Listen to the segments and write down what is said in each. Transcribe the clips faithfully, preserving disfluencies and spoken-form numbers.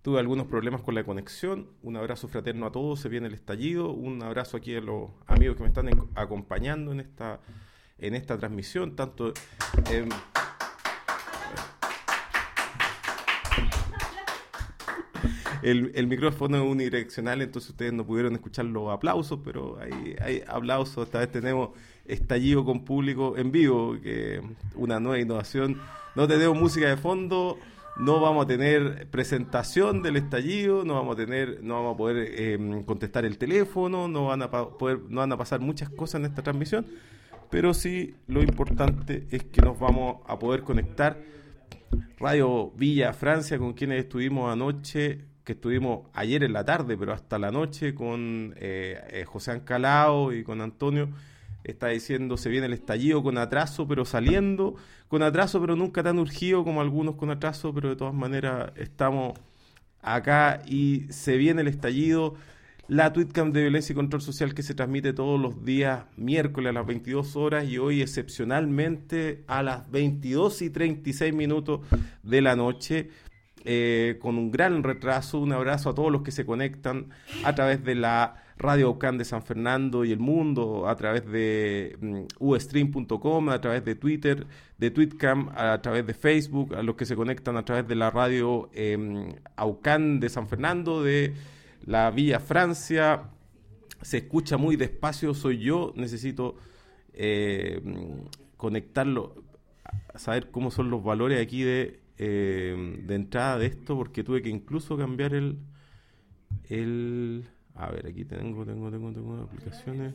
tuve algunos problemas con la conexión. Un abrazo fraterno a todos, se viene el estallido. Un abrazo aquí a los amigos que me están en, acompañando en esta, en esta transmisión, tanto en... El, el micrófono es unidireccional, entonces ustedes no pudieron escuchar los aplausos, pero hay, hay aplausos. Esta vez tenemos estallido con público en vivo, que una nueva innovación. No tenemos música de fondo, no vamos a tener presentación del estallido, no vamos a tener, no vamos a poder eh, contestar el teléfono, no van a pa- poder, no van a pasar muchas cosas en esta transmisión, pero sí lo importante es que nos vamos a poder conectar. Radio Villa Francia, con quienes estuvimos anoche, que estuvimos ayer en la tarde, pero hasta la noche, con eh, eh, José Ancalao y con Antonio, está diciendo, se viene el estallido con atraso, pero saliendo, con atraso, pero nunca tan urgido como algunos con atraso, pero de todas maneras estamos acá y se viene el estallido. La Tweetcam de Violencia y Control Social, que se transmite todos los días miércoles a las veintidós horas y hoy excepcionalmente a las veintidós y treinta y seis minutos de la noche, eh, con un gran retraso. Un abrazo a todos los que se conectan a través de la Radio Aucán de San Fernando y el mundo, a través de um, ustream punto com, a través de Twitter, de Tweetcam, a través de Facebook, a los que se conectan a través de la Radio eh, Aucán de San Fernando, de la Villa Francia. Se escucha muy despacio, soy yo, necesito eh, conectarlo, a saber cómo son los valores aquí de, eh, de entrada de esto, porque tuve que incluso cambiar el, el a ver, aquí tengo, tengo, tengo, tengo aplicaciones.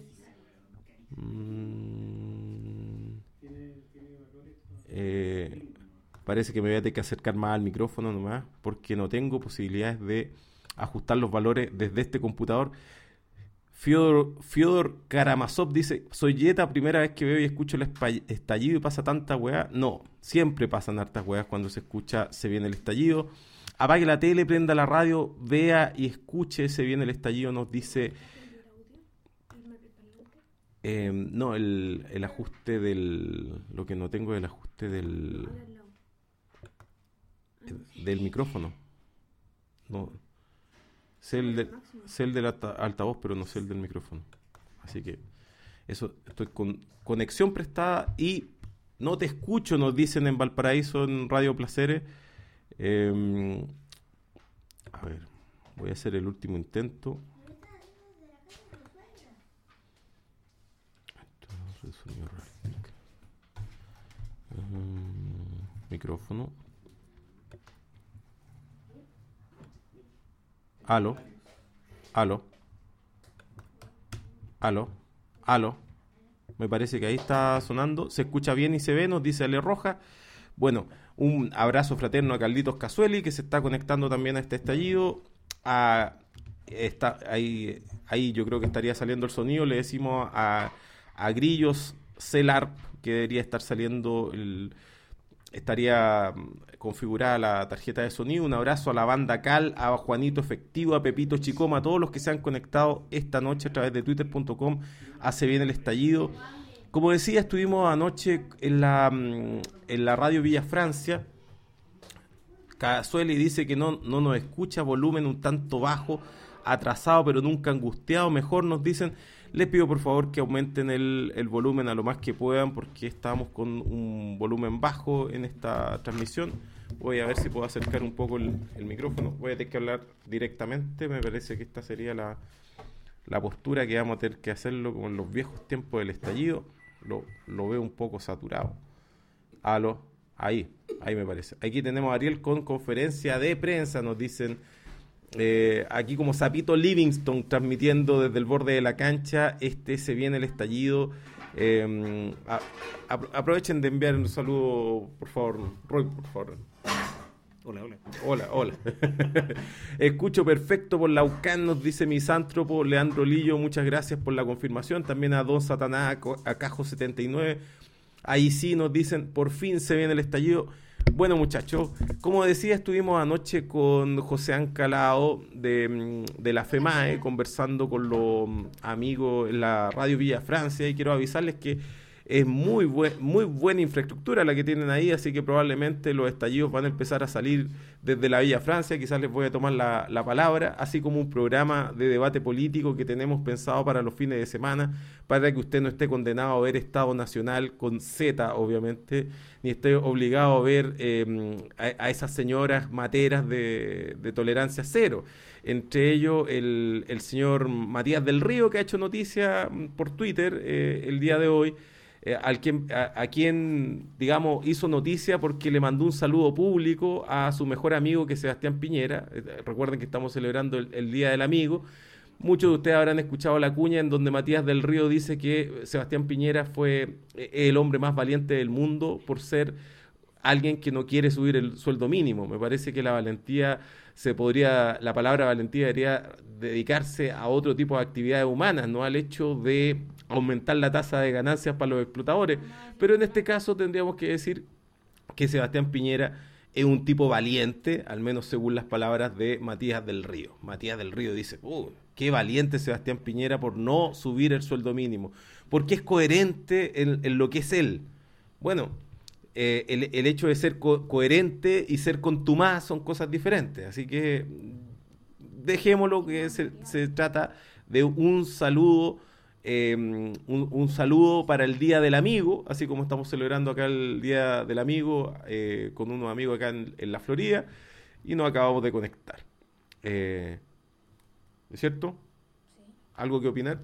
Mm, eh, parece que me voy a tener que acercar más al micrófono nomás, porque no tengo posibilidades de ajustar los valores desde este computador. Fyodor, Fyodor Karamazov dice, soy Yeta, primera vez que veo y escucho el estallido y pasa tanta weá. No, siempre pasan hartas weas cuando se escucha Se Viene el Estallido. Apague la tele, prenda la radio, vea y escuche Se Viene el Estallido, nos dice... Eh, no, el, el ajuste del... Lo que no tengo es el ajuste del... Del micrófono. No... Sé el, de, sé el del alta, altavoz, pero no sé el del micrófono. Así que eso, estoy con conexión prestada y no te escucho, nos dicen en Valparaíso, en Radio Placeres. Eh, a ver, voy a hacer el último intento. Um, micrófono. Aló, aló, aló, aló. Me parece que ahí está sonando. Se escucha bien y se ve, nos dice Ale Roja. Bueno, un abrazo fraterno a Carlitos Casueli, que se está conectando también a este estallido. A, está, ahí, ahí yo creo que estaría saliendo el sonido. Le decimos a, a Grillos Celarp que debería estar saliendo el... Estaría configurada la tarjeta de sonido. Un abrazo a la banda Cal, a Juanito Efectivo, a Pepito Chicoma, a todos los que se han conectado esta noche a través de twitter punto com. Hace bien el estallido. Como decía, estuvimos anoche en la, en la Radio Villa Francia. Casueli dice que no, no nos escucha, volumen un tanto bajo, atrasado pero nunca angustiado. Mejor nos dicen... Les pido por favor que aumenten el, el volumen a lo más que puedan, porque estamos con un volumen bajo en esta transmisión. Voy a ver si puedo acercar un poco el, el micrófono. Voy a tener que hablar directamente. Me parece que esta sería la, la postura que vamos a tener que hacerlo como en los viejos tiempos del estallido. Lo, lo veo un poco saturado. Aló, ahí, ahí me parece. Aquí tenemos a Ariel con conferencia de prensa, nos dicen... Eh, aquí como Sapito Livingston transmitiendo desde el borde de la cancha. Este Se Viene el Estallido. eh, a, a, aprovechen de enviar un saludo, por favor, Roy, por favor. Hola, hola. Hola, hola. Escucho perfecto por la Laucán, nos dice Misántropo. Leandro Lillo, muchas gracias por la confirmación. También a Don Satanás, a Cajo setenta y nueve. Ahí sí nos dicen, por fin se viene el estallido. Bueno, muchachos, como decía, estuvimos anoche con José Ancalao de, de la FEMAE, conversando con los amigos en la Radio Villa Francia, y quiero avisarles que Es muy, buen, muy buena infraestructura la que tienen ahí, así que probablemente los estallidos van a empezar a salir desde la Villa Francia, quizás les voy a tomar la, la palabra, así como un programa de debate político que tenemos pensado para los fines de semana, para que usted no esté condenado a ver Estado Nacional con Z, obviamente, ni esté obligado a ver eh, a, a esas señoras materas de, de tolerancia cero. Entre ellos el, el señor Matías del Río, que ha hecho noticia por Twitter eh, el día de hoy, Eh, al quien, a, a quien, digamos, hizo noticia porque le mandó un saludo público a su mejor amigo, que es Sebastián Piñera. Eh, recuerden que estamos celebrando el, el Día del Amigo. Muchos de ustedes habrán escuchado la cuña en donde Matías del Río dice que Sebastián Piñera fue eh, el hombre más valiente del mundo por ser alguien que no quiere subir el sueldo mínimo. Me parece que la valentía se podría, la palabra valentía debería dedicarse a otro tipo de actividades humanas, no al hecho de aumentar la tasa de ganancias para los explotadores. Pero en este caso tendríamos que decir que Sebastián Piñera es un tipo valiente, al menos según las palabras de Matías del Río. Matías del Río dice, uh, qué valiente Sebastián Piñera por no subir el sueldo mínimo, porque es coherente en, en lo que es él. Bueno, eh, el, el hecho de ser co- coherente y ser contumaz son cosas diferentes, así que dejémoslo que se, se trata de un saludo, eh, un, un saludo para el Día del Amigo, así como estamos celebrando acá el Día del Amigo eh, con unos amigos acá en, en la Florida, y nos acabamos de conectar. Eh, ¿Es cierto? Sí. ¿Algo que opinar?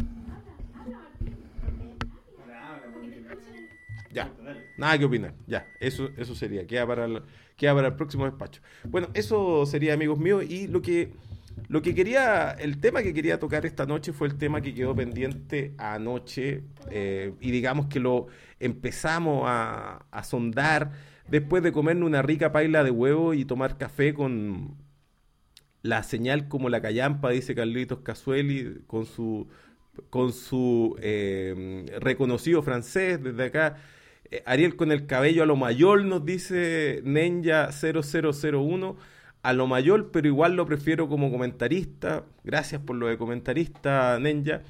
Ya, nada que opinar, ya, eso, eso sería, queda para el, queda para el próximo despacho. Bueno, eso sería, amigos míos, y lo que, lo que quería, el tema que quería tocar esta noche fue el tema que quedó pendiente anoche, eh, y digamos que lo empezamos a, a sondar después de comernos una rica paila de huevo y tomar café con la señal como la callampa, dice Carlitos Casueli, con su, con su eh, reconocido francés desde acá. Ariel con el cabello a lo mayor, nos dice Ninja cero cero cero uno, a lo mayor, pero igual lo prefiero como comentarista. Gracias por lo de comentarista, Ninja.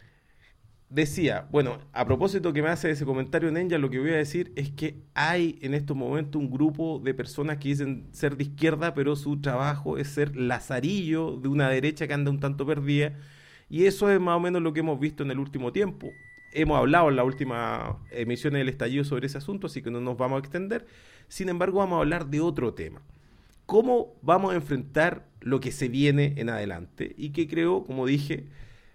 Decía, bueno, a propósito que me hace ese comentario, Ninja, lo que voy a decir es que hay en estos momentos un grupo de personas que dicen ser de izquierda, pero su trabajo es ser lazarillo de una derecha que anda un tanto perdida, y eso es más o menos lo que hemos visto en el último tiempo. Hemos hablado en la última emisión del estallido sobre ese asunto, así que no nos vamos a extender. Sin embargo, vamos a hablar de otro tema. ¿Cómo vamos a enfrentar lo que se viene en adelante? Y que creo, como dije,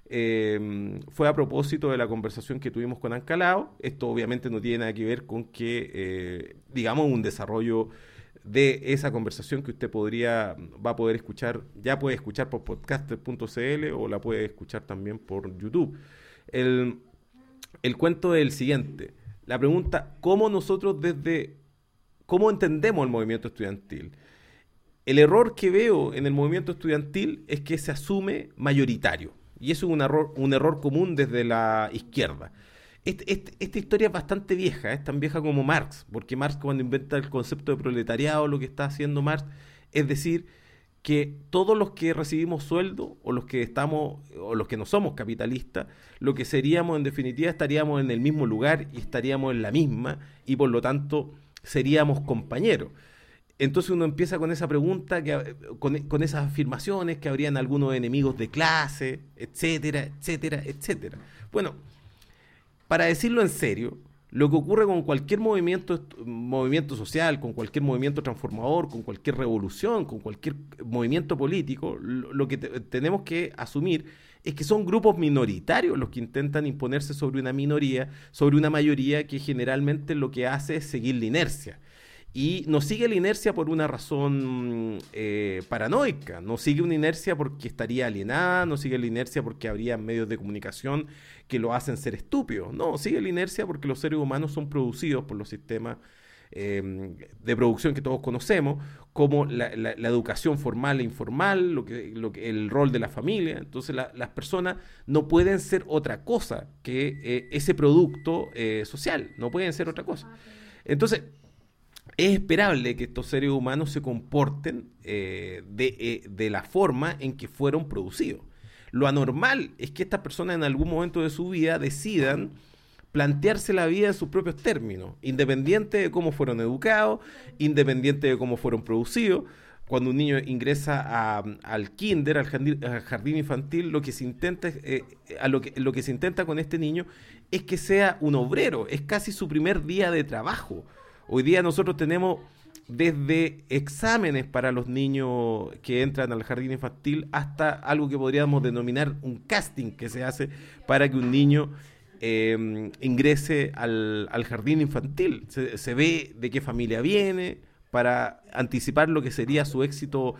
eh, fue a propósito de la conversación que tuvimos con Ancalao. Esto obviamente no tiene nada que ver con que, eh, digamos, un desarrollo de esa conversación que usted podría, va a poder escuchar, ya puede escuchar por podcaster punto c l o la puede escuchar también por YouTube. El... El cuento es el siguiente. La pregunta, ¿cómo nosotros desde, cómo entendemos el movimiento estudiantil? El error que veo en el movimiento estudiantil es que se asume mayoritario. Y eso es un error, un error común desde la izquierda. Este, este, esta historia es bastante vieja, es tan vieja como Marx, porque Marx cuando inventa el concepto de proletariado, lo que está haciendo Marx es decir que todos los que recibimos sueldo o los que estamos o los que no somos capitalistas, lo que seríamos en definitiva estaríamos en el mismo lugar y estaríamos en la misma y por lo tanto seríamos compañeros. Entonces uno empieza con esa pregunta, que, con, con esas afirmaciones que habrían algunos enemigos de clase, etcétera, etcétera, etcétera. Bueno, para decirlo en serio, lo que ocurre con cualquier movimiento, movimiento social, con cualquier movimiento transformador, con cualquier revolución, con cualquier movimiento político, lo, lo que te, tenemos que asumir es que son grupos minoritarios los que intentan imponerse sobre una minoría, sobre una mayoría que generalmente lo que hace es seguir la inercia. Y no sigue la inercia por una razón eh, paranoica, no sigue una inercia porque estaría alienada, no sigue la inercia porque habría medios de comunicación que lo hacen ser estúpidos, no, sigue la inercia porque los seres humanos son producidos por los sistemas eh, de producción que todos conocemos, como la, la, la educación formal e informal, lo que, lo que, el rol de la familia. Entonces la, las personas no pueden ser otra cosa que eh, ese producto eh, social, no pueden ser otra cosa. Entonces, es esperable que estos seres humanos se comporten eh, de, eh, de la forma en que fueron producidos. Lo anormal es que estas personas en algún momento de su vida decidan plantearse la vida en sus propios términos, independiente de cómo fueron educados, independiente de cómo fueron producidos. Cuando un niño ingresa a, al kinder, al jardín, al jardín infantil, lo que se intenta, eh, a lo que, lo que se intenta con este niño es que sea un obrero, es casi su primer día de trabajo. Hoy día nosotros tenemos desde exámenes para los niños que entran al jardín infantil hasta algo que podríamos denominar un casting que se hace para que un niño eh, ingrese al, al jardín infantil. Se, se ve de qué familia viene, para anticipar lo que sería su éxito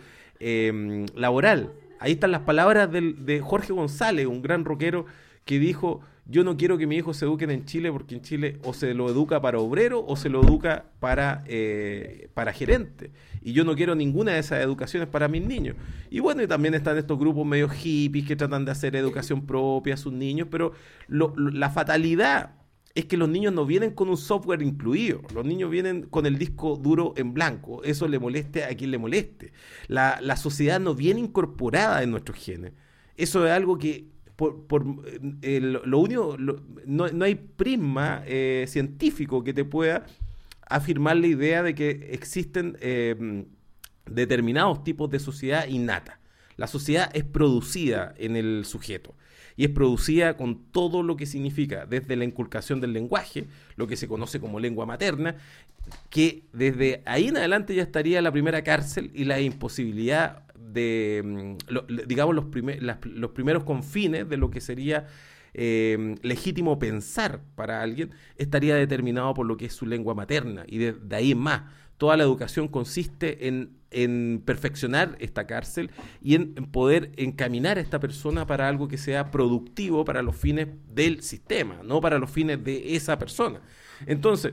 eh, laboral. Ahí están las palabras del, de Jorge González, un gran rockero, que dijo: yo no quiero que mi hijo se eduquen en Chile, porque en Chile o se lo educa para obrero o se lo educa para, eh, para gerente. Y yo no quiero ninguna de esas educaciones para mis niños. Y bueno, y también están estos grupos medio hippies que tratan de hacer educación propia a sus niños, pero lo, lo, la fatalidad es que los niños no vienen con un software incluido, los niños vienen con el disco duro en blanco. Eso le moleste a quien le moleste. La, la sociedad no viene incorporada en nuestros genes. Eso es algo que por, por eh, lo, lo único, lo, no, no hay prisma eh, científico que te pueda afirmar la idea de que existen eh, determinados tipos de sociedad innata. La sociedad es producida en el sujeto. Y es producida con todo lo que significa, desde la inculcación del lenguaje, lo que se conoce como lengua materna, que desde ahí en adelante ya estaría la primera cárcel y la imposibilidad de, lo, digamos, los, primer, las, los primeros confines de lo que sería eh, legítimo pensar para alguien, estaría determinado por lo que es su lengua materna. Y de, de ahí en más, toda la educación consiste en, en perfeccionar esta cárcel y en, en poder encaminar a esta persona para algo que sea productivo para los fines del sistema, no para los fines de esa persona. Entonces,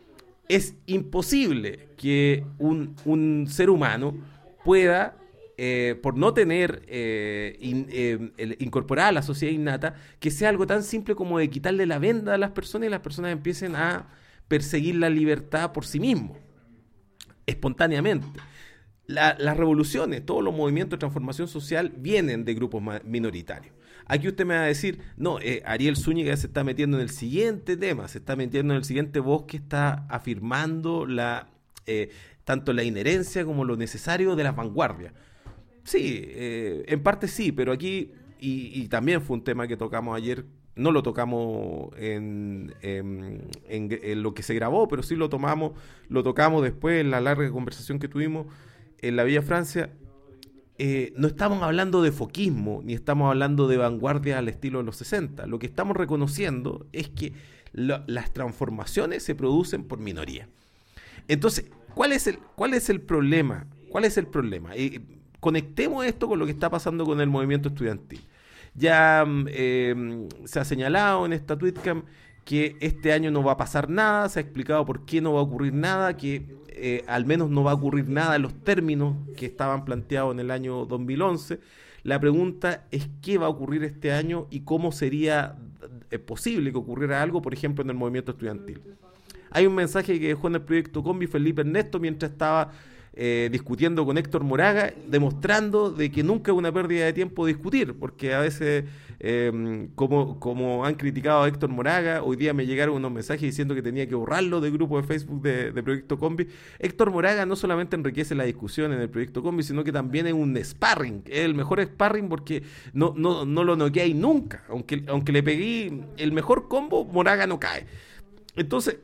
es imposible que un, un ser humano pueda, eh, por no tener eh, in, eh, el, incorporada a la sociedad innata, que sea algo tan simple como de quitarle la venda a las personas y las personas empiecen a perseguir la libertad por sí mismos, espontáneamente. La, las revoluciones, todos los movimientos de transformación social vienen de grupos minoritarios. Aquí usted me va a decir, no, eh, Ariel Zúñiga se está metiendo en el siguiente tema, se está metiendo en el siguiente bosque, está afirmando la, eh, tanto la inherencia como lo necesario de las vanguardias. Sí, eh, en parte sí, pero aquí, y, y también fue un tema que tocamos ayer, no lo tocamos en, en, en, en lo que se grabó, pero sí lo tomamos, lo tocamos después en la larga conversación que tuvimos en la Villa Francia. Eh, no estamos hablando de foquismo, ni estamos hablando de vanguardia al estilo de los sesenta. Lo que estamos reconociendo es que lo, las transformaciones se producen por minoría. Entonces, ¿cuál es el, cuál es el problema? ¿Cuál es el problema? Eh, conectemos esto con lo que está pasando con el movimiento estudiantil. Ya eh, se ha señalado en esta tweetcam que este año no va a pasar nada, se ha explicado por qué no va a ocurrir nada, que eh, al menos no va a ocurrir nada en los términos que estaban planteados en el año dos mil once. La pregunta es qué va a ocurrir este año y cómo sería eh, posible que ocurriera algo, por ejemplo, en el movimiento estudiantil. Hay un mensaje que dejó en el proyecto Combi Felipe Ernesto mientras estaba Eh, discutiendo con Héctor Moraga, demostrando de que nunca es una pérdida de tiempo discutir, porque a veces, eh, como, como han criticado a Héctor Moraga, hoy día me llegaron unos mensajes diciendo que tenía que borrarlo del grupo de Facebook de, de Proyecto Combi. Héctor Moraga no solamente enriquece la discusión en el Proyecto Combi, sino que también es un sparring, es el mejor sparring porque no, no, no lo noqueáis nunca, aunque, aunque le pegué el mejor combo, Moraga no cae. Entonces,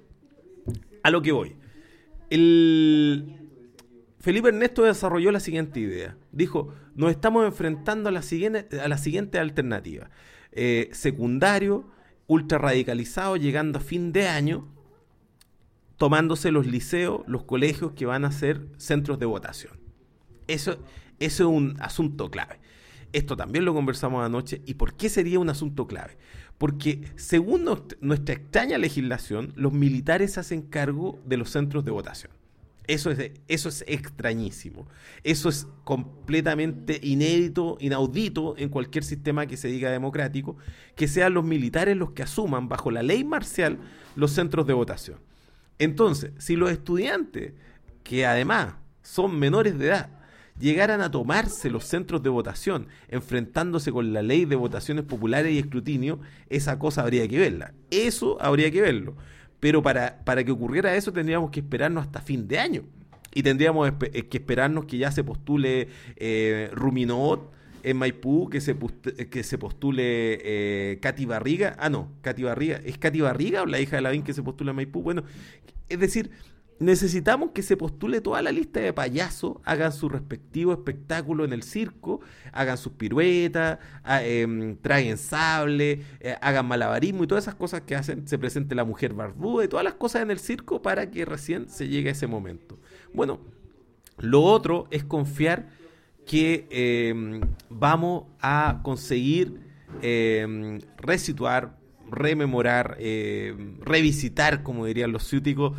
a lo que voy, el... Felipe Ernesto desarrolló la siguiente idea. Dijo, nos estamos enfrentando a la siguiente, a la siguiente alternativa. Eh, secundario, ultra radicalizado, llegando a fin de año, tomándose los liceos, los colegios que van a ser centros de votación. Eso, eso es un asunto clave. Esto también lo conversamos anoche. ¿Y por qué sería un asunto clave? Porque según nuestra extraña legislación, los militares se hacen cargo de los centros de votación. Eso es, eso es extrañísimo. Eso es completamente inédito, inaudito en cualquier sistema que se diga democrático, que sean los militares los que asuman bajo la ley marcial los centros de votación. Entonces, si los estudiantes, que además son menores de edad, llegaran a tomarse los centros de votación, enfrentándose con la ley de votaciones populares y escrutinio, esa cosa habría que verla. Eso habría que verlo. Pero para, para que ocurriera eso tendríamos que esperarnos hasta fin de año. Y tendríamos espe- que esperarnos que ya se postule eh, Ruminot en Maipú, que se, pust- que se postule eh, Katy Barriga. Ah, no, Katy Barriga. ¿Es Katy Barriga o la hija de Lavín que se postula en Maipú? Bueno, es decir, necesitamos que se postule toda la lista de payasos, hagan su respectivo espectáculo en el circo, hagan sus piruetas, a, eh, traguen sable, eh, hagan malabarismo y todas esas cosas que hacen, se presente la mujer barbuda y todas las cosas en el circo para que recién se llegue a ese momento. Bueno, lo otro es confiar que eh, vamos a conseguir eh, resituar, rememorar, eh, revisitar, como dirían los ciúticos,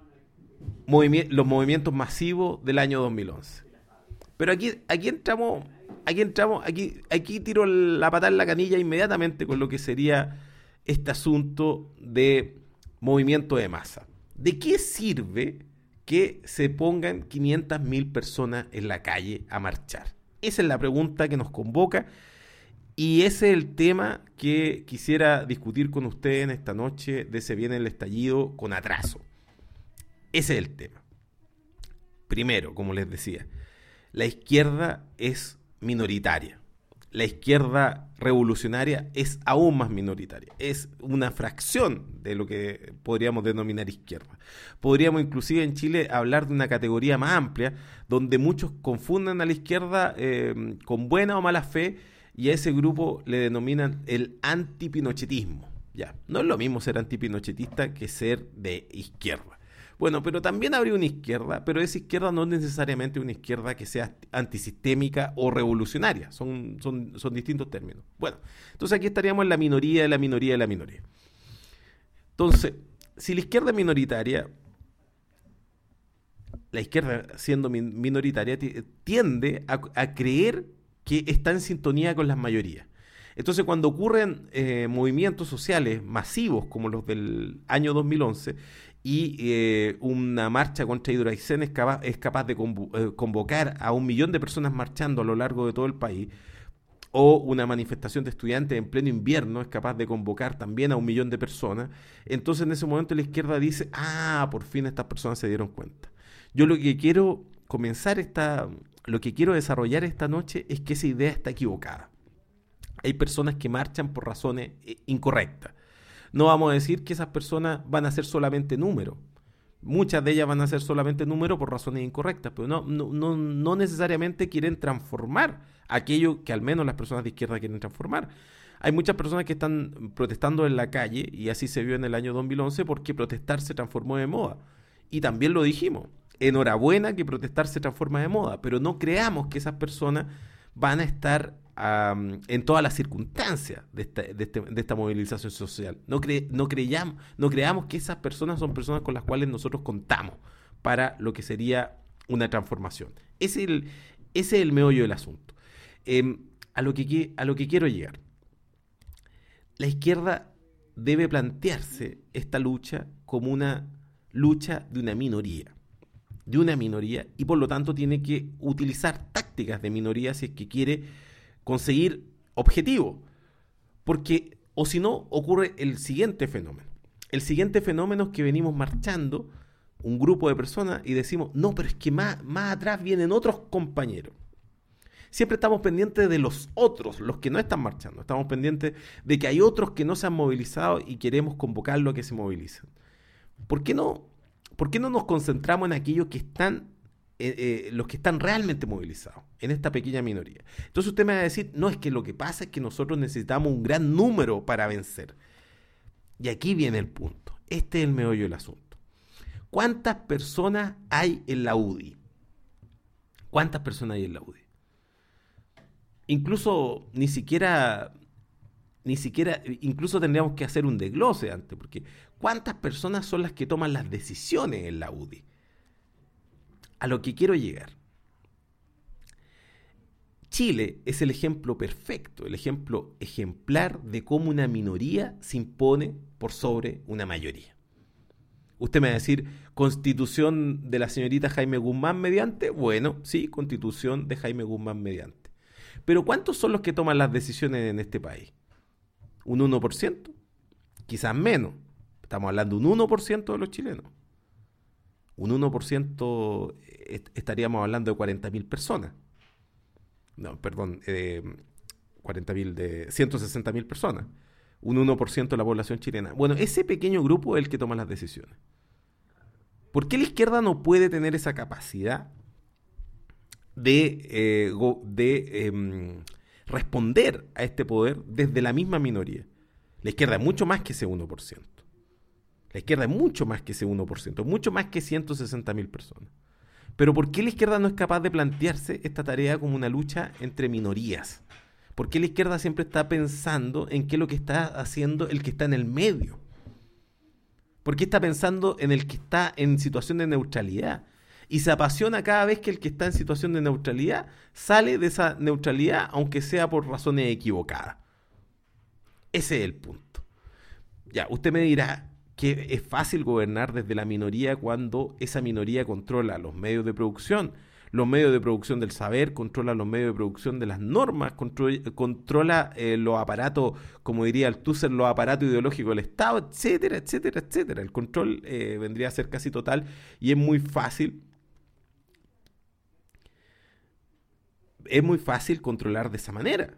movimi- los movimientos masivos del año dos mil once. Pero aquí, aquí entramos, aquí entramos, aquí, aquí tiro la patada en la canilla inmediatamente con lo que sería este asunto de movimiento de masa. ¿De qué sirve que se pongan quinientas mil personas en la calle a marchar? Esa es la pregunta que nos convoca y ese es el tema que quisiera discutir con ustedes en esta noche de Se Viene el Estallido con atraso. Ese es el tema. Primero, como les decía, la izquierda es minoritaria. La izquierda revolucionaria es aún más minoritaria. Es una fracción de lo que podríamos denominar izquierda. Podríamos inclusive en Chile hablar de una categoría más amplia, donde muchos confunden a la izquierda eh, con buena o mala fe, y a ese grupo le denominan el antipinochetismo. Ya, no es lo mismo ser antipinochetista que ser de izquierda. Bueno, pero también habría una izquierda, pero esa izquierda no es necesariamente una izquierda que sea antisistémica o revolucionaria. Son, son, son distintos términos. Bueno, entonces aquí estaríamos en la minoría de la minoría de la minoría. Entonces, si la izquierda es minoritaria, la izquierda siendo min- minoritaria t- tiende a, a creer que está en sintonía con las mayorías. Entonces, cuando ocurren eh, movimientos sociales masivos como los del año dos mil once y eh, una marcha contra Hidroaicén es capaz, es capaz de convo- eh, convocar a un millón de personas marchando a lo largo de todo el país, o una manifestación de estudiantes en pleno invierno es capaz de convocar también a un millón de personas, entonces en ese momento la izquierda dice, ah, por fin estas personas se dieron cuenta. Yo lo que quiero comenzar esta, lo que quiero desarrollar esta noche es que esa idea está equivocada. Hay personas que marchan por razones eh, incorrectas. No vamos a decir que esas personas van a ser solamente números. Muchas de ellas van a ser solamente números por razones incorrectas, pero no, no, no, no necesariamente quieren transformar aquello que al menos las personas de izquierda quieren transformar. Hay muchas personas que están protestando en la calle, y así se vio en el año dos mil once, porque protestar se transformó de moda. Y también lo dijimos, enhorabuena que protestar se transforma de moda, pero no creamos que esas personas van a estar um, en todas las circunstancias de esta, de este, de esta movilización social. No, cre, no, creyamos, no creamos que esas personas son personas con las cuales nosotros contamos para lo que sería una transformación. Ese es el, ese es el meollo del asunto. Eh, a, lo que, a lo que quiero llegar. La izquierda debe plantearse esta lucha como una lucha de una minoría. de una minoría y por lo tanto tiene que utilizar tácticas de minoría si es que quiere conseguir objetivos. Porque, o si no, ocurre el siguiente fenómeno. El siguiente fenómeno es que venimos marchando un grupo de personas y decimos, no, pero es que más, más atrás vienen otros compañeros. Siempre estamos pendientes de los otros, los que no están marchando. Estamos pendientes de que hay otros que no se han movilizado y queremos convocarlos a que se movilicen. ¿Por qué no? ¿Por qué no nos concentramos en aquellos que están, eh, eh, los que están realmente movilizados, en esta pequeña minoría? Entonces usted me va a decir, no, es que lo que pasa es que nosotros necesitamos un gran número para vencer. Y aquí viene el punto. Este es el meollo del asunto. ¿Cuántas personas hay en la U D I? ¿Cuántas personas hay en la U D I? Incluso ni siquiera... Ni siquiera, incluso tendríamos que hacer un desglose antes, porque ¿cuántas personas son las que toman las decisiones en la U D I? A lo que quiero llegar. Chile es el ejemplo perfecto, el ejemplo ejemplar de cómo una minoría se impone por sobre una mayoría. Usted me va a decir, ¿constitución de la señorita Jaime Guzmán mediante? Bueno, sí, constitución de Jaime Guzmán mediante. Pero ¿cuántos son los que toman las decisiones en este país? ¿Un uno por ciento? Quizás menos. Estamos hablando de un uno por ciento de los chilenos. Un uno por ciento est- estaríamos hablando de cuarenta mil personas. No, perdón, eh, cuarenta mil de ciento sesenta mil personas. Un uno por ciento de la población chilena. Bueno, ese pequeño grupo es el que toma las decisiones. ¿Por qué la izquierda no puede tener esa capacidad de, eh, go- de em, responder a este poder desde la misma minoría? La izquierda es mucho más que ese uno por ciento. La izquierda es mucho más que ese uno por ciento, mucho más que ciento sesenta mil personas. Pero ¿por qué la izquierda no es capaz de plantearse esta tarea como una lucha entre minorías? ¿Por qué la izquierda siempre está pensando en qué es lo que está haciendo el que está en el medio? ¿Por qué está pensando en el que está en situación de neutralidad? Y se apasiona cada vez que el que está en situación de neutralidad sale de esa neutralidad, aunque sea por razones equivocadas. Ese es el punto. Ya, usted me dirá que es fácil gobernar desde la minoría cuando esa minoría controla los medios de producción, los medios de producción del saber, controla los medios de producción de las normas, contro- controla eh, los aparatos, como diría Althusser, los aparatos ideológicos del Estado, etcétera, etcétera, etcétera. El control eh, vendría a ser casi total y es muy fácil, es muy fácil controlar de esa manera.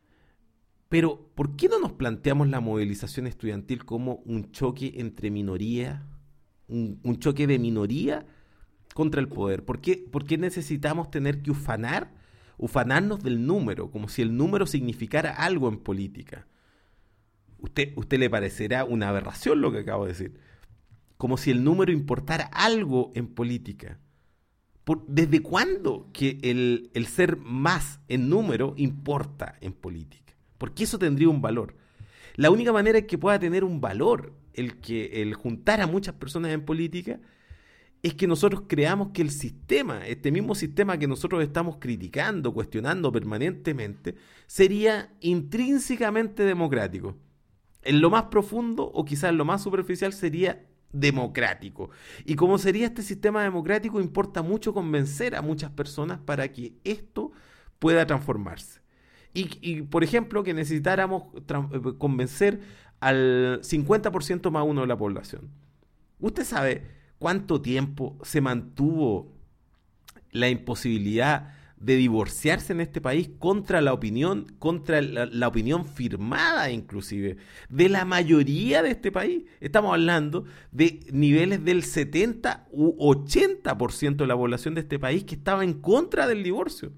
Pero, ¿por qué no nos planteamos la movilización estudiantil como un choque entre minorías, un, un choque de minoría contra el poder? ¿Por qué, por qué necesitamos tener que ufanar, ufanarnos del número, como si el número significara algo en política? Usted, usted le parecerá una aberración lo que acabo de decir. Como si el número importara algo en política. Por, ¿Desde cuándo que el, el ser más en número importa en política? Porque eso tendría un valor. La única manera en que pueda tener un valor el que el juntar a muchas personas en política es que nosotros creamos que el sistema, este mismo sistema que nosotros estamos criticando, cuestionando permanentemente, sería intrínsecamente democrático. En lo más profundo o quizás en lo más superficial sería democrático. Y como sería este sistema democrático, importa mucho convencer a muchas personas para que esto pueda transformarse. Y, y, por ejemplo, que necesitáramos tra- convencer al cincuenta por ciento más uno de la población. ¿Usted sabe cuánto tiempo se mantuvo la imposibilidad de divorciarse en este país contra la opinión, contra la, la opinión firmada inclusive, de la mayoría de este país? Estamos hablando de niveles del setenta u ochenta por ciento de la población de este país que estaba en contra del divorcio.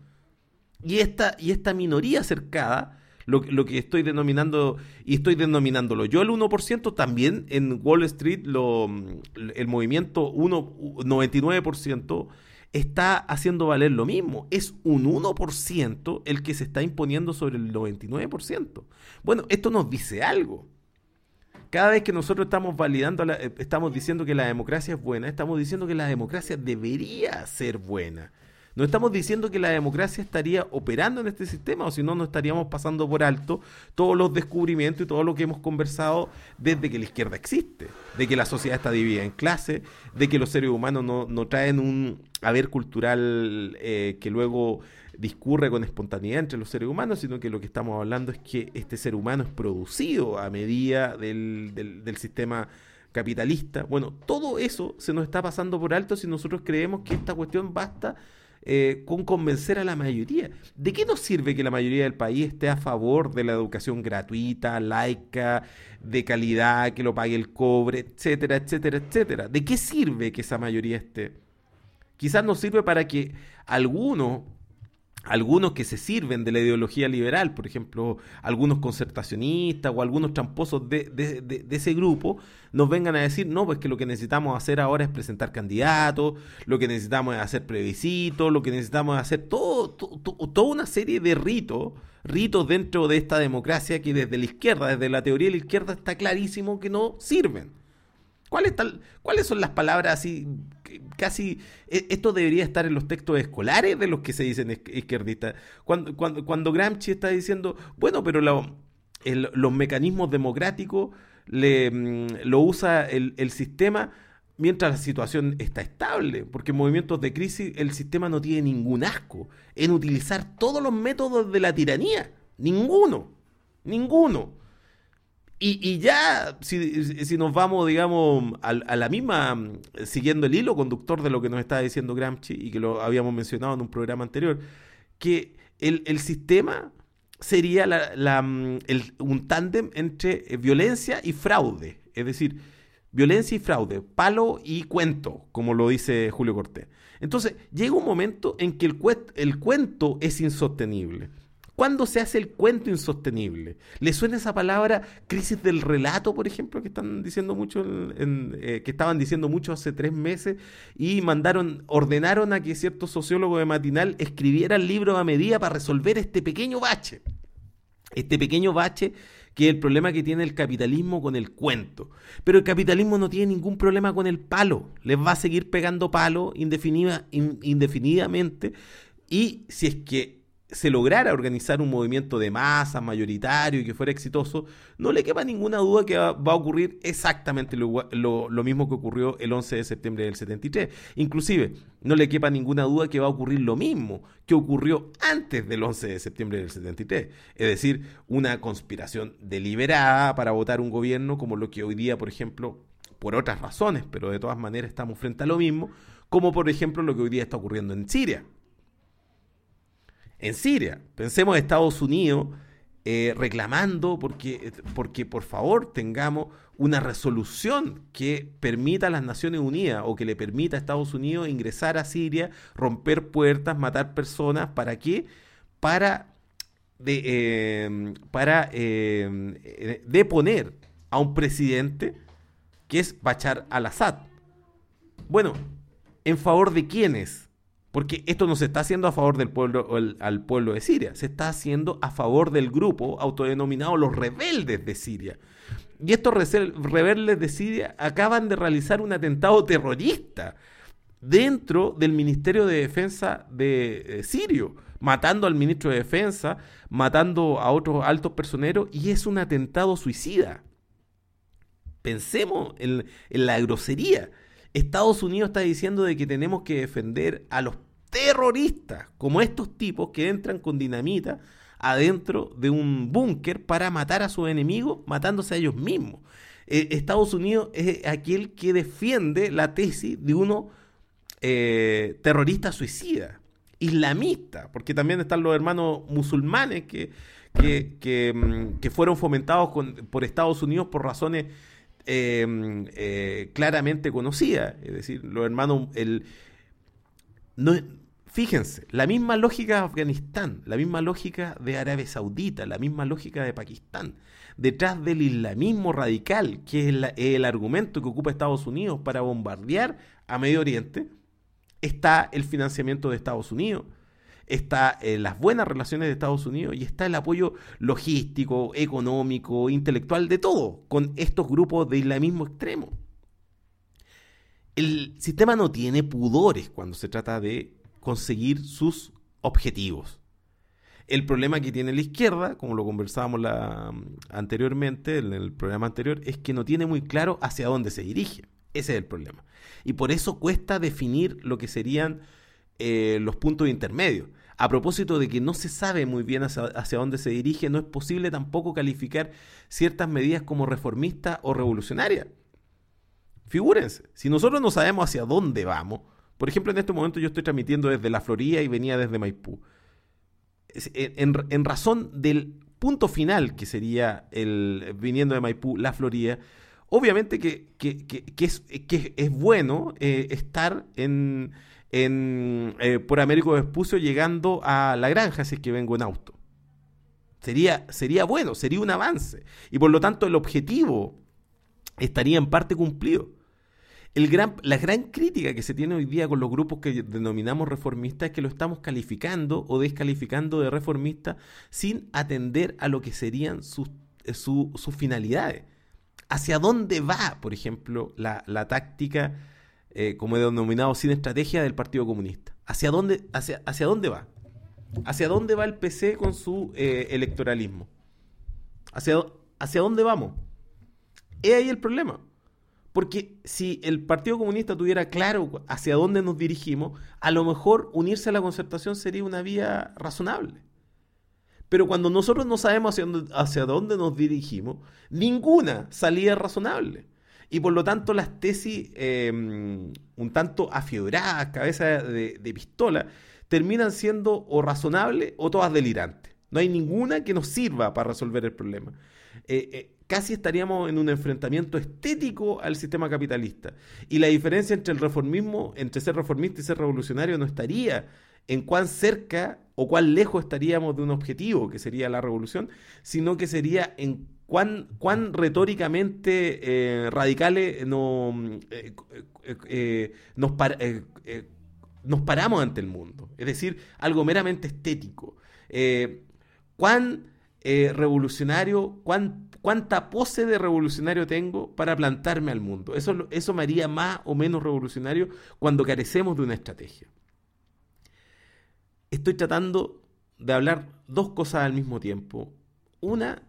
Y esta, y esta minoría cercada, lo, lo que estoy denominando, y estoy denominándolo yo el uno por ciento, también en Wall Street lo, el movimiento uno, noventa y nueve por ciento está haciendo valer lo mismo. Es un uno por ciento el que se está imponiendo sobre el noventa y nueve por ciento. Bueno, esto nos dice algo. Cada vez que nosotros estamos validando, la, estamos diciendo que la democracia es buena, estamos diciendo que la democracia debería ser buena. No estamos diciendo que la democracia estaría operando en este sistema, o si no, no estaríamos pasando por alto todos los descubrimientos y todo lo que hemos conversado desde que la izquierda existe, de que la sociedad está dividida en clases, de que los seres humanos no, no traen un haber cultural eh, que luego discurre con espontaneidad entre los seres humanos, sino que lo que estamos hablando es que este ser humano es producido a medida del, del, del sistema capitalista. Bueno, todo eso se nos está pasando por alto si nosotros creemos que esta cuestión basta Eh, con convencer a la mayoría. ¿De qué nos sirve que la mayoría del país esté a favor de la educación gratuita, laica, de calidad, que lo pague el cobre, etcétera, etcétera, etcétera? ¿De qué sirve que esa mayoría esté? Quizás nos sirve para que algunos, algunos que se sirven de la ideología liberal, por ejemplo, algunos concertacionistas o algunos tramposos de, de, de, de ese grupo, nos vengan a decir, no, pues que lo que necesitamos hacer ahora es presentar candidatos, lo que necesitamos es hacer plebiscitos, lo que necesitamos es hacer todo, todo, todo, toda una serie de ritos, ritos dentro de esta democracia que desde la izquierda, desde la teoría de la izquierda está clarísimo que no sirven. ¿Cuáles, tal, ¿Cuáles son las palabras así, casi, esto debería estar en los textos escolares de los que se dicen izquierdistas? Cuando, cuando, cuando Gramsci está diciendo, bueno, pero lo, el, los mecanismos democráticos le, lo usa el, el sistema mientras la situación está estable, porque en movimientos de crisis el sistema no tiene ningún asco en utilizar todos los métodos de la tiranía. Ninguno. Ninguno. Y, y ya, si, si nos vamos, digamos, a, a la misma, siguiendo el hilo conductor de lo que nos estaba diciendo Gramsci y que lo habíamos mencionado en un programa anterior, que el, el sistema sería la, la, el, un tándem entre violencia y fraude. Es decir, violencia y fraude, palo y cuento, como lo dice Julio Cortés. Entonces, llega un momento en que el, cuet, el cuento es insostenible. ¿Cuándo se hace el cuento insostenible? ¿Le suena esa palabra crisis del relato, por ejemplo, que están diciendo mucho en, en, eh, que estaban diciendo mucho hace tres meses y mandaron, ordenaron a que ciertos sociólogos de Matinal escribieran libros a medida para resolver este pequeño bache? Este pequeño bache que es el problema que tiene el capitalismo con el cuento. Pero el capitalismo no tiene ningún problema con el palo. Les va a seguir pegando palo indefinida, in, indefinidamente y si es que se lograra organizar un movimiento de masa mayoritario y que fuera exitoso, no le quepa ninguna duda que va, va a ocurrir exactamente lo, lo, lo mismo que ocurrió el once de septiembre del setenta y tres. Inclusive, no le quepa ninguna duda que va a ocurrir lo mismo que ocurrió antes del once de septiembre del setenta y tres. Es decir, una conspiración deliberada para votar un gobierno como lo que hoy día, por ejemplo, por otras razones, pero de todas maneras estamos frente a lo mismo, como por ejemplo lo que hoy día está ocurriendo en Siria. En Siria, pensemos en Estados Unidos eh, reclamando porque, porque por favor tengamos una resolución que permita a las Naciones Unidas o que le permita a Estados Unidos ingresar a Siria, romper puertas, matar personas. ¿Para qué? Para, de, eh, para eh, deponer a un presidente que es Bashar al-Assad. Bueno, ¿en favor de quiénes? Porque esto no se está haciendo a favor del pueblo, el, al pueblo de Siria, se está haciendo a favor del grupo autodenominado los rebeldes de Siria. Y estos rebeldes de Siria acaban de realizar un atentado terrorista dentro del Ministerio de Defensa de eh, sirio, matando al ministro de Defensa, matando a otros altos personeros, y es un atentado suicida. Pensemos en, en la grosería. Estados Unidos está diciendo de que tenemos que defender a los terroristas, como estos tipos que entran con dinamita adentro de un búnker para matar a sus enemigos, matándose a ellos mismos. Eh, Estados Unidos es aquel que defiende la tesis de uno eh, terrorista suicida, islamista, porque también están los hermanos musulmanes que, que, que, que fueron fomentados con, por Estados Unidos por razones Eh, eh, claramente conocida, es decir, los hermanos, el, no, fíjense, la misma lógica de Afganistán, la misma lógica de Arabia Saudita, la misma lógica de Pakistán, detrás del islamismo radical, que es la, el argumento que ocupa Estados Unidos para bombardear a Medio Oriente, está el financiamiento de Estados Unidos, está eh, las buenas relaciones de Estados Unidos y está el apoyo logístico, económico, intelectual, de todo, con estos grupos de islamismo extremo. El sistema no tiene pudores cuando se trata de conseguir sus objetivos. El problema que tiene la izquierda, como lo conversábamos la, anteriormente, en el programa anterior, es que no tiene muy claro hacia dónde se dirige. Ese es el problema. Y por eso cuesta definir lo que serían eh, los puntos intermedios. A propósito de que no se sabe muy bien hacia, hacia dónde se dirige, no es posible tampoco calificar ciertas medidas como reformistas o revolucionarias. Figúrense, si nosotros no sabemos hacia dónde vamos, por ejemplo, en este momento yo estoy transmitiendo desde la Florida y venía desde Maipú. En, en razón del punto final que sería el viniendo de Maipú, la Florida, obviamente que, que, que, que, es, que es bueno eh, estar en... En, eh, por Américo Vespucio llegando a la granja si es que vengo en auto. Sería, sería bueno, sería un avance. Y por lo tanto el objetivo estaría en parte cumplido. El gran, la gran crítica que se tiene hoy día con los grupos que denominamos reformistas es que lo estamos calificando o descalificando de reformistas sin atender a lo que serían sus, su, sus finalidades. ¿Hacia dónde va, por ejemplo, la, la táctica Eh, como he denominado, sin estrategia del Partido Comunista? ¿Hacia dónde, hacia, hacia dónde va? ¿Hacia dónde va el P C con su eh, electoralismo? ¿Hacia, ¿Hacia dónde vamos? Es ahí el problema. Porque si el Partido Comunista tuviera claro hacia dónde nos dirigimos, a lo mejor unirse a la Concertación sería una vía razonable. Pero cuando nosotros no sabemos hacia dónde, hacia dónde nos dirigimos, ninguna salida es razonable. Y por lo tanto las tesis eh, un tanto afiebradas, cabeza de, de pistola, terminan siendo o razonables o todas delirantes. No hay ninguna que nos sirva para resolver el problema. Eh, eh, casi estaríamos en un enfrentamiento estético al sistema capitalista. Y la diferencia entre el reformismo, entre ser reformista y ser revolucionario, no estaría en cuán cerca o cuán lejos estaríamos de un objetivo, que sería la revolución, sino que sería en cuán, cuán retóricamente eh, radicales no, eh, eh, eh, nos, par, eh, eh, nos paramos ante el mundo. Es decir, algo meramente estético. Eh, cuán eh, revolucionario, cuán, cuánta pose de revolucionario tengo para plantarme al mundo. Eso, eso me haría más o menos revolucionario cuando carecemos de una estrategia. Estoy tratando de hablar dos cosas al mismo tiempo. Una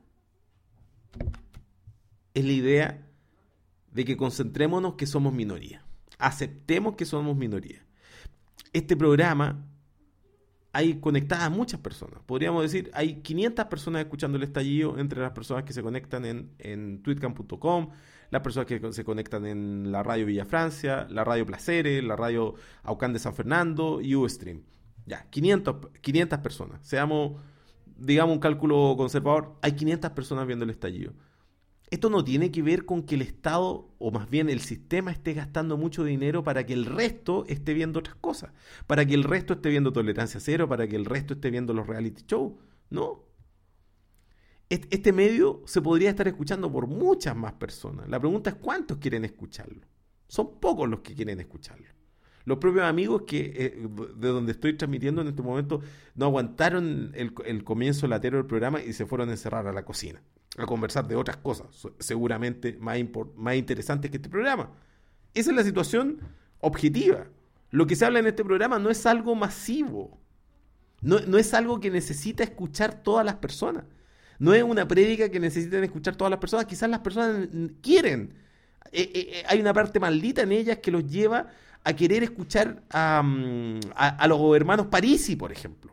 es la idea de que concentrémonos que somos minoría. Aceptemos que somos minoría. Este programa hay conectadas a muchas personas. Podríamos decir, hay quinientas personas escuchando el estallido entre las personas que se conectan en, en tweetcam punto com, las personas que se conectan en la radio Villa Francia, la radio Placeres, la radio Aucán de San Fernando y Ustream. Ya, quinientas, quinientas personas. Seamos, digamos, un cálculo conservador, hay quinientas personas viendo el estallido. Esto no tiene que ver con que el Estado, o más bien el sistema, esté gastando mucho dinero para que el resto esté viendo otras cosas, para que el resto esté viendo Tolerancia Cero, para que el resto esté viendo los reality shows. No. Este medio se podría estar escuchando por muchas más personas. La pregunta es cuántos quieren escucharlo. Son pocos los que quieren escucharlo. Los propios amigos que eh, de donde estoy transmitiendo en este momento no aguantaron el, el comienzo latero del programa y se fueron a encerrar a la cocina a conversar de otras cosas, seguramente más, import, más interesantes que este programa. Esa es la situación objetiva. Lo que se habla en este programa no es algo masivo. No, no es algo que necesita escuchar todas las personas. No es una prédica que necesiten escuchar todas las personas. Quizás las personas quieren. Eh, eh, hay una parte maldita en ellas que los lleva a querer escuchar a, a, a los hermanos Parisi, por ejemplo.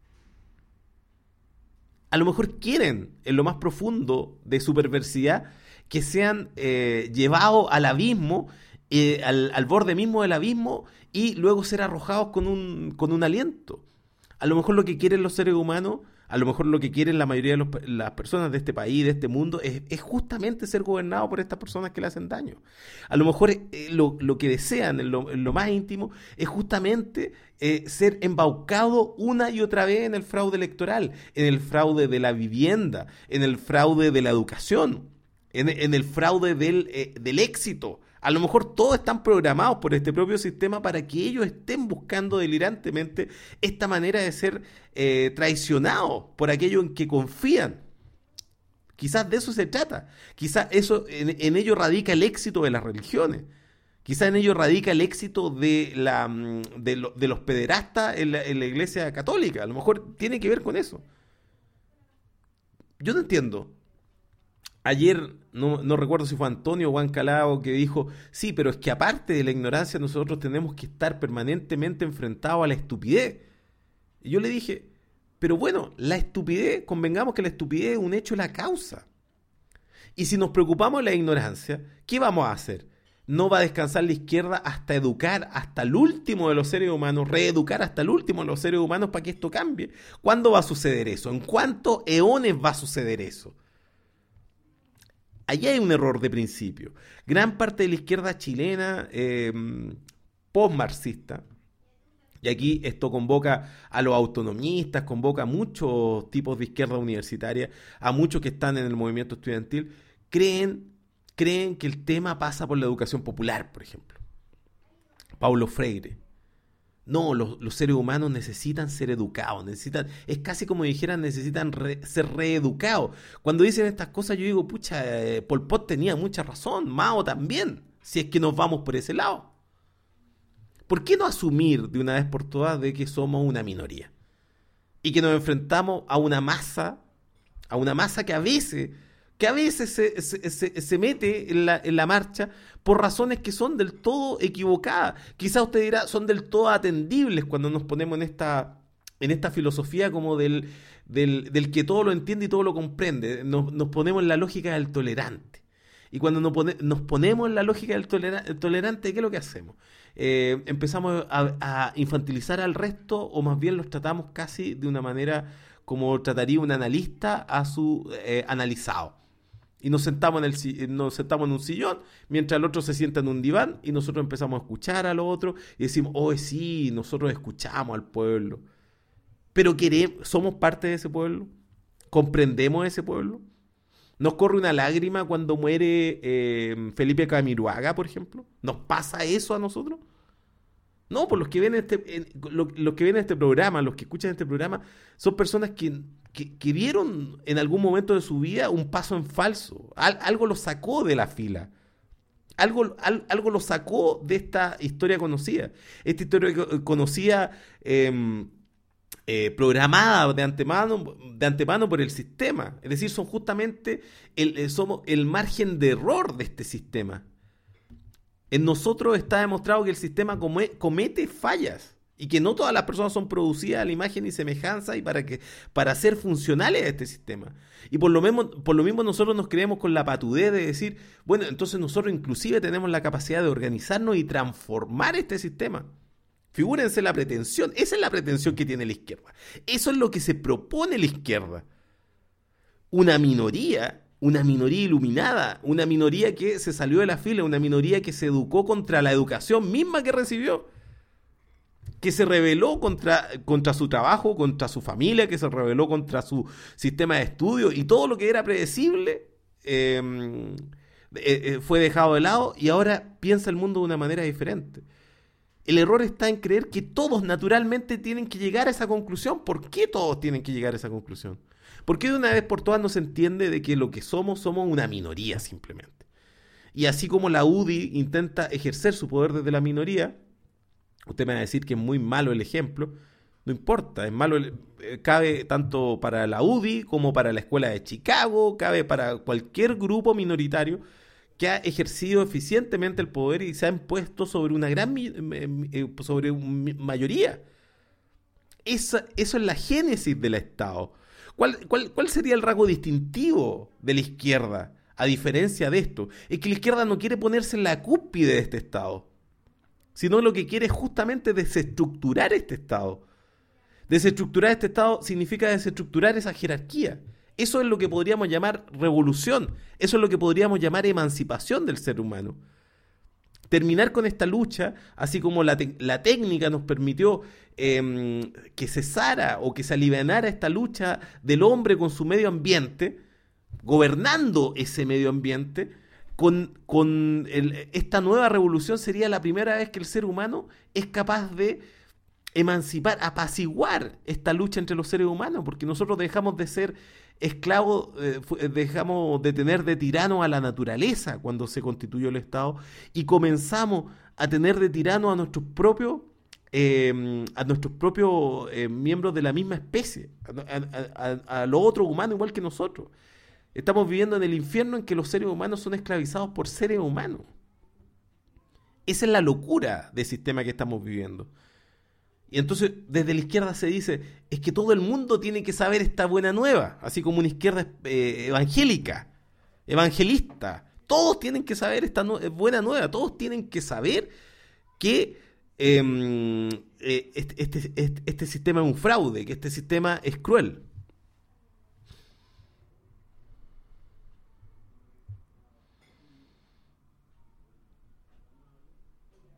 A lo mejor quieren, en lo más profundo de su perversidad, que sean eh, llevados al abismo, eh, al, al borde mismo del abismo, y luego ser arrojados con un, con un aliento. A lo mejor lo que quieren los seres humanos, a lo mejor lo que quieren la mayoría de los, las personas de este país, de este mundo, es, es justamente ser gobernados por estas personas que le hacen daño. A lo mejor eh, lo, lo que desean en lo, en lo más íntimo es justamente eh, ser embaucado una y otra vez en el fraude electoral, en el fraude de la vivienda, en el fraude de la educación, en, en el fraude del, eh, del éxito. A lo mejor todos están programados por este propio sistema para que ellos estén buscando delirantemente esta manera de ser eh, traicionados por aquello en que confían. Quizás de eso se trata. Quizás eso, en, en ello radica el éxito de las religiones. Quizás en ello radica el éxito de, la, de, lo, de los pederastas en la, en la Iglesia Católica. A lo mejor tiene que ver con eso. Yo no entiendo. Ayer, no, no recuerdo si fue Antonio o Juan Calao que dijo, sí, pero es que aparte de la ignorancia nosotros tenemos que estar permanentemente enfrentados a la estupidez. Y yo le dije, pero bueno, la estupidez, convengamos que la estupidez es un hecho de la causa. Y si nos preocupamos de la ignorancia, ¿qué vamos a hacer? No va a descansar la izquierda hasta educar hasta el último de los seres humanos, reeducar hasta el último de los seres humanos para que esto cambie. ¿Cuándo va a suceder eso? ¿En cuántos eones va a suceder eso? Allí hay un error de principio. Gran parte de la izquierda chilena eh, post-marxista, y aquí esto convoca a los autonomistas, convoca a muchos tipos de izquierda universitaria, a muchos que están en el movimiento estudiantil, creen, creen que el tema pasa por la educación popular, por ejemplo. Paulo Freire. No, los, los seres humanos necesitan ser educados, necesitan, es casi como dijeran, necesitan re, ser reeducados. Cuando dicen estas cosas yo digo, pucha, eh, Pol Pot tenía mucha razón, Mao también, si es que nos vamos por ese lado. ¿Por qué no asumir de una vez por todas de que somos una minoría? Y que nos enfrentamos a una masa, a una masa que a veces que a veces se, se, se, se mete en la, en la marcha por razones que son del todo equivocadas. Quizás usted dirá, son del todo atendibles cuando nos ponemos en esta, en esta filosofía como del, del, del que todo lo entiende y todo lo comprende. Nos, nos ponemos en la lógica del tolerante. Y cuando nos, pone, nos ponemos en la lógica del tolera, tolerante, ¿qué es lo que hacemos? Eh, empezamos a, a infantilizar al resto, o más bien los tratamos casi de una manera como trataría un analista a su eh, analizado. Y nos sentamos, en el, nos sentamos en un sillón, mientras el otro se sienta en un diván, y nosotros empezamos a escuchar a lo otro, y decimos, oh sí, nosotros escuchamos al pueblo. Pero queremos, ¿somos parte de ese pueblo? ¿Comprendemos ese pueblo? ¿Nos corre una lágrima cuando muere eh, Felipe Camiroaga, por ejemplo? ¿Nos pasa eso a nosotros? No, pues los que ven este, en, lo, los que ven este programa, los que escuchan este programa, son personas que, que, que vieron en algún momento de su vida un paso en falso. Al, algo los sacó de la fila. Algo, al, algo los sacó de esta historia conocida. Esta historia conocida, eh, eh, programada de antemano, de antemano por el sistema. Es decir, son justamente el, eh, somos el margen de error de este sistema. En nosotros está demostrado que el sistema come, comete fallas y que no todas las personas son producidas a la imagen y semejanza y para, que, para ser funcionales a este sistema. Y por lo, mismo, por lo mismo nosotros nos creemos con la patudez de decir, bueno, entonces nosotros inclusive tenemos la capacidad de organizarnos y transformar este sistema. Figúrense la pretensión, esa es la pretensión que tiene la izquierda. Eso es lo que se propone la izquierda. Una minoría... Una minoría iluminada, una minoría que se salió de la fila, una minoría que se educó contra la educación misma que recibió, que se rebeló contra, contra su trabajo, contra su familia, que se rebeló contra su sistema de estudio y todo lo que era predecible eh, eh, fue dejado de lado y ahora piensa el mundo de una manera diferente. El error está en creer que todos naturalmente tienen que llegar a esa conclusión. ¿Por qué todos tienen que llegar a esa conclusión? ¿Por qué de una vez por todas no se entiende de que lo que somos, somos una minoría simplemente? Y así como la U D I intenta ejercer su poder desde la minoría, usted me va a decir que es muy malo el ejemplo, no importa, es malo, eh, cabe tanto para la U D I como para la Escuela de Chicago, cabe para cualquier grupo minoritario que ha ejercido eficientemente el poder y se ha impuesto sobre una gran eh, sobre una mayoría. Esa, eso es la génesis del Estado. ¿Cuál, cuál, ¿Cuál sería el rasgo distintivo de la izquierda, a diferencia de esto? Es que la izquierda no quiere ponerse en la cúspide de este Estado, sino lo que quiere es justamente desestructurar este Estado. Desestructurar este Estado significa desestructurar esa jerarquía. Eso es lo que podríamos llamar revolución, eso es lo que podríamos llamar emancipación del ser humano. Terminar con esta lucha, así como la, te- la técnica nos permitió eh, que cesara o que se alivianara esta lucha del hombre con su medio ambiente, gobernando ese medio ambiente, con, con el, esta nueva revolución sería la primera vez que el ser humano es capaz de emancipar, apaciguar esta lucha entre los seres humanos, porque nosotros dejamos de ser esclavos, eh, dejamos de tener de tirano a la naturaleza cuando se constituyó el Estado y comenzamos a tener de tirano a nuestros propios eh, a nuestros propios eh, miembros de la misma especie, a, a, a, a los otros humanos igual que nosotros. Estamos viviendo en el infierno en que los seres humanos son esclavizados por seres humanos. Esa es la locura del sistema que estamos viviendo. Y entonces desde la izquierda se dice, es que todo el mundo tiene que saber esta buena nueva, así como una izquierda eh, evangélica, evangelista. Todos tienen que saber esta nu- buena nueva, todos tienen que saber que eh, este, este, este, este sistema es un fraude, que este sistema es cruel.